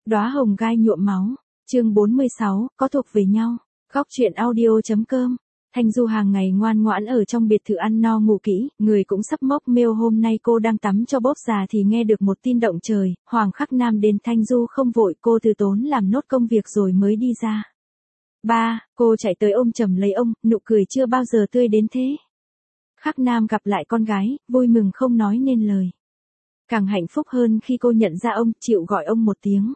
Đóa hồng gai nhuộm máu, chương 46, có thuộc về nhau. Góc truyện audio.com. Thanh Du hàng ngày ngoan ngoãn ở trong biệt thự ăn no ngủ kỹ, người cũng sắp mốc mêu. Hôm nay cô đang tắm cho bóp già thì nghe được một tin động trời, Hoàng Khắc Nam đến. Thanh Du không vội, cô từ tốn làm nốt công việc rồi mới đi ra. Ba, cô chạy tới ôm chầm lấy ông, nụ cười chưa bao giờ tươi đến thế. Khắc Nam gặp lại con gái, vui mừng không nói nên lời. Càng hạnh phúc hơn khi cô nhận ra ông, chịu gọi ông một tiếng.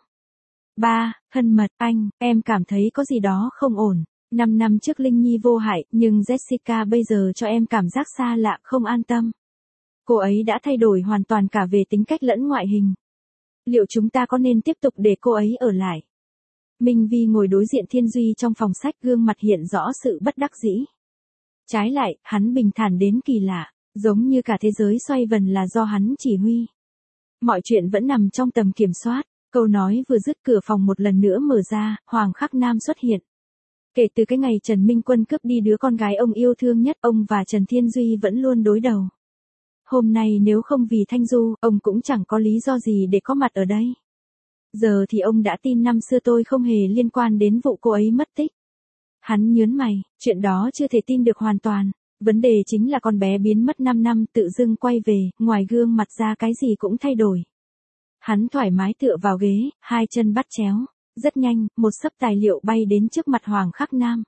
Ba, thân mật, anh, em cảm thấy có gì đó không ổn. 5 năm trước Linh Nhi vô hại, nhưng Jessica bây giờ cho em cảm giác xa lạ, không an tâm. Cô ấy đã thay đổi hoàn toàn cả về tính cách lẫn ngoại hình. Liệu chúng ta có nên tiếp tục để cô ấy ở lại? Minh Vi ngồi đối diện Thiên Duy trong phòng sách, gương mặt hiện rõ sự bất đắc dĩ. Trái lại, hắn bình thản đến kỳ lạ, giống như cả thế giới xoay vần là do hắn chỉ huy. Mọi chuyện vẫn nằm trong tầm kiểm soát. Câu nói vừa dứt, cửa phòng một lần nữa mở ra, Hoàng Khắc Nam xuất hiện. Kể từ cái ngày Trần Minh Quân cướp đi đứa con gái ông yêu thương nhất, ông và Trần Thiên Duy vẫn luôn đối đầu. Hôm nay nếu không vì Thanh Du, ông cũng chẳng có lý do gì để có mặt ở đây. Giờ thì ông đã tin năm xưa tôi không hề liên quan đến vụ cô ấy mất tích. Hắn nhớn mày, chuyện đó chưa thể tin được hoàn toàn. Vấn đề chính là con bé biến mất 5 năm tự dưng quay về, ngoài gương mặt ra cái gì cũng thay đổi. Hắn thoải mái tựa vào ghế, hai chân bắt chéo. Rất nhanh, một xấp tài liệu bay đến trước mặt Hoàng Khắc Nam.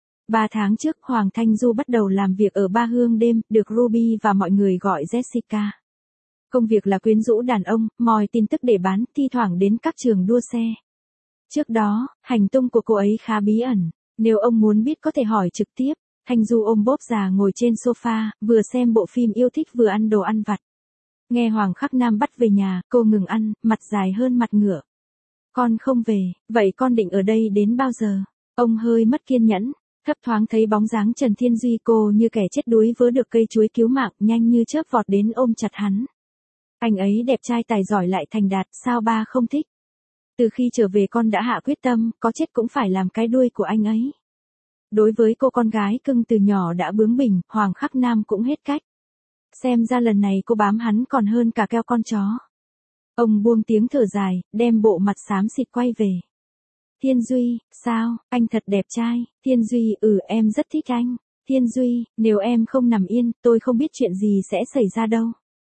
3 tháng trước, Hoàng Thanh Du bắt đầu làm việc ở Ba Hương đêm, được Ruby và mọi người gọi Jessica. Công việc là quyến rũ đàn ông, moi tin tức để bán, thi thoảng đến các trường đua xe. Trước đó, hành tung của cô ấy khá bí ẩn. Nếu ông muốn biết có thể hỏi trực tiếp. Thanh Du ôm bóp già ngồi trên sofa, vừa xem bộ phim yêu thích vừa ăn đồ ăn vặt. Nghe Hoàng Khắc Nam bắt về nhà, cô ngừng ăn, mặt dài hơn mặt ngựa. Con không về, vậy con định ở đây đến bao giờ? Ông hơi mất kiên nhẫn, thấp thoáng thấy bóng dáng Trần Thiên Duy, cô như kẻ chết đuối vớ được cây chuối cứu mạng, nhanh như chớp vọt đến ôm chặt hắn. Anh ấy đẹp trai tài giỏi lại thành đạt, sao ba không thích? Từ khi trở về con đã hạ quyết tâm, có chết cũng phải làm cái đuôi của anh ấy. Đối với cô con gái cưng từ nhỏ đã bướng bỉnh, Hoàng Khắc Nam cũng hết cách. Xem ra lần này cô bám hắn còn hơn cả keo con chó. Ông buông tiếng thở dài, đem bộ mặt xám xịt quay về. Thiên Duy, sao, anh thật đẹp trai. Thiên Duy, em rất thích anh. Thiên Duy, nếu em không nằm yên, tôi không biết chuyện gì sẽ xảy ra đâu.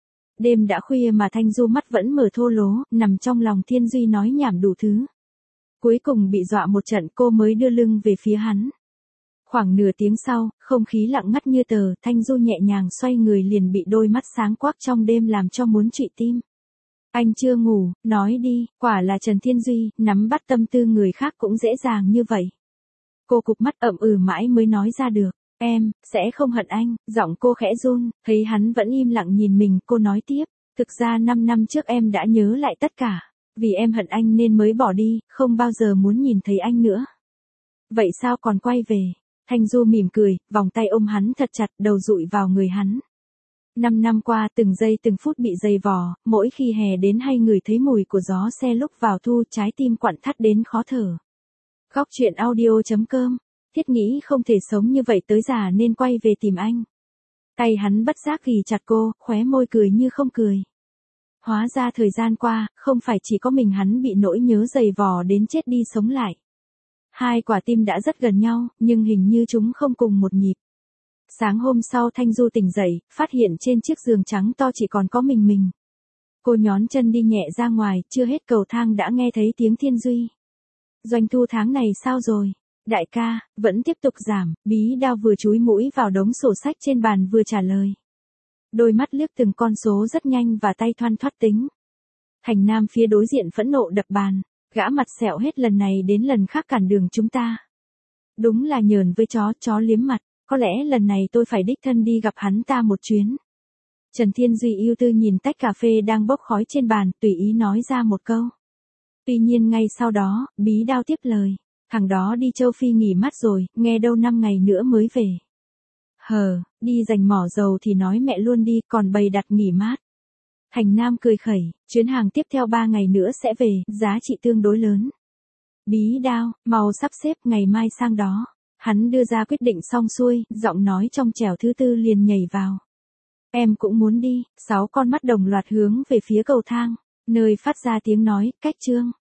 Đêm đã khuya mà Thanh Du mắt vẫn mở thô lố, nằm trong lòng Thiên Duy nói nhảm đủ thứ. Cuối cùng bị dọa một trận, cô mới đưa lưng về phía hắn. Khoảng nửa tiếng sau, không khí lặng ngắt như tờ, Thanh Du nhẹ nhàng xoay người liền bị đôi mắt sáng quắc trong đêm làm cho muốn trụy tim. Anh chưa ngủ, nói đi, quả là Trần Thiên Duy, nắm bắt tâm tư người khác cũng dễ dàng như vậy. Cô cụp mắt ậm mãi mới nói ra được, em, sẽ không hận anh, giọng cô khẽ run, thấy hắn vẫn im lặng nhìn mình, cô nói tiếp, thực ra 5 năm trước em đã nhớ lại tất cả, vì em hận anh nên mới bỏ đi, không bao giờ muốn nhìn thấy anh nữa. Vậy sao còn quay về? Thanh Du mỉm cười, vòng tay ôm hắn thật chặt, đầu dụi vào người hắn. 5 năm qua từng giây từng phút bị dày vò, mỗi khi hè đến hay ngửi thấy mùi của gió xe lúc vào thu, trái tim quặn thắt đến khó thở. Góc truyện audio.com. Thiết nghĩ không thể sống như vậy tới già nên quay về tìm anh. Tay hắn bất giác ghì chặt cô, khóe môi cười như không cười. Hóa ra thời gian qua, không phải chỉ có mình hắn bị nỗi nhớ dày vò đến chết đi sống lại. Hai quả tim đã rất gần nhau, nhưng hình như chúng không cùng một nhịp. Sáng hôm sau Thanh Du tỉnh dậy, phát hiện trên chiếc giường trắng to chỉ còn có mình. Cô nhón chân đi nhẹ ra ngoài, chưa hết cầu thang đã nghe thấy tiếng Thiên Duy. Doanh thu tháng này sao rồi? Đại ca, vẫn tiếp tục giảm, Bí Đao vừa chúi mũi vào đống sổ sách trên bàn vừa trả lời. Đôi mắt liếc từng con số rất nhanh và tay thoăn thoắt tính. Thành Nam phía đối diện phẫn nộ đập bàn, gã mặt sẹo hết lần này đến lần khác cản đường chúng ta. Đúng là nhờn với chó liếm mặt. Có lẽ lần này tôi phải đích thân đi gặp hắn ta một chuyến. Trần Thiên Duy ưu tư nhìn tách cà phê đang bốc khói trên bàn, tùy ý nói ra một câu. Tuy nhiên ngay sau đó, Bí Đao tiếp lời. Thằng đó đi châu Phi nghỉ mát rồi, nghe đâu 5 ngày nữa mới về. Đi giành mỏ dầu thì nói mẹ luôn đi, còn bày đặt nghỉ mát. Thành Nam cười khẩy, chuyến hàng tiếp theo 3 ngày nữa sẽ về, giá trị tương đối lớn. Bí Đao, mau sắp xếp ngày mai sang đó. Hắn đưa ra quyết định xong xuôi, giọng nói trong trẻo thứ tư liền nhảy vào. Em cũng muốn đi, 6 con mắt đồng loạt hướng về phía cầu thang, nơi phát ra tiếng nói, cách chương.